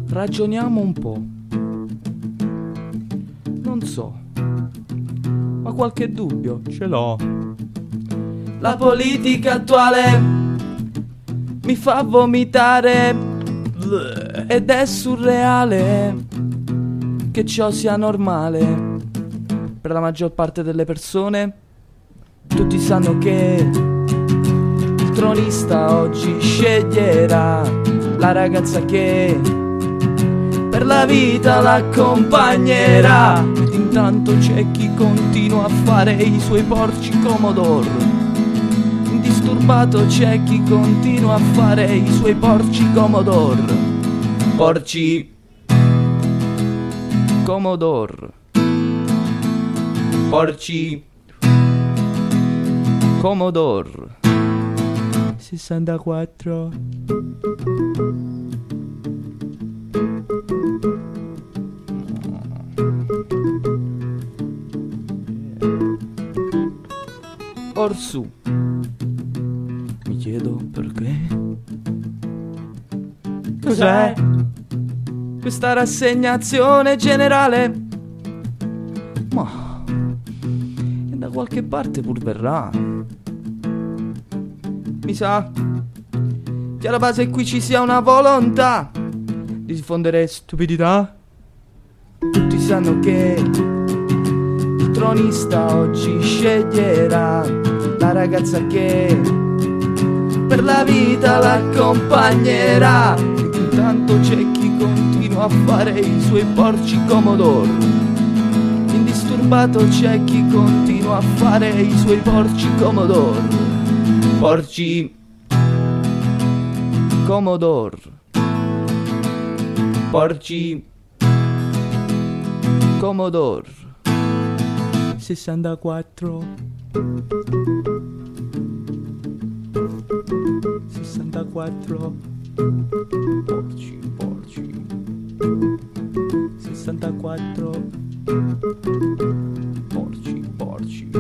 Ragioniamo un po'. Non so, ma qualche dubbio ce l'ho. La politica attuale mi fa vomitare ed è surreale che ciò sia normale per la maggior parte delle persone. Tutti sanno che il tronista oggi sceglierà la ragazza che per la vita l'accompagnerà. Intanto c'è chi continua a fare i suoi porci comodor. Indisturbato c'è chi continua a fare i suoi porci comodor. Porci comodor. Porci comodor. 64. Orsù, mi chiedo perché. Cos'è questa rassegnazione generale? Ma da qualche parte pur verrà. Mi sa che alla base qui ci sia una volontà di diffondere stupidità. Tutti sanno che il tronista oggi sceglierà la ragazza che per la vita l'accompagnerà. Intanto c'è chi continua a fare i suoi porci comodor. Indisturbato c'è chi continua a fare i suoi porci comodor. Porci comodor. Porci comodor. 64. 64. Porci, porci. 64. Porci, porci.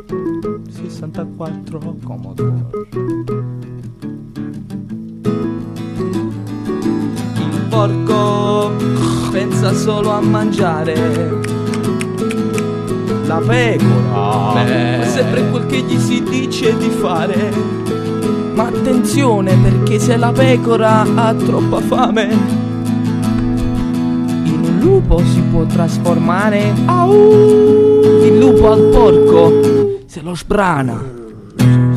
64. Comodor. Il porco pensa solo a mangiare. La pecora è sempre quel che gli si dice di fare. Ma attenzione, perché se la pecora ha troppa fame, in un lupo si può trasformare. Il lupo al porco se lo sbrana.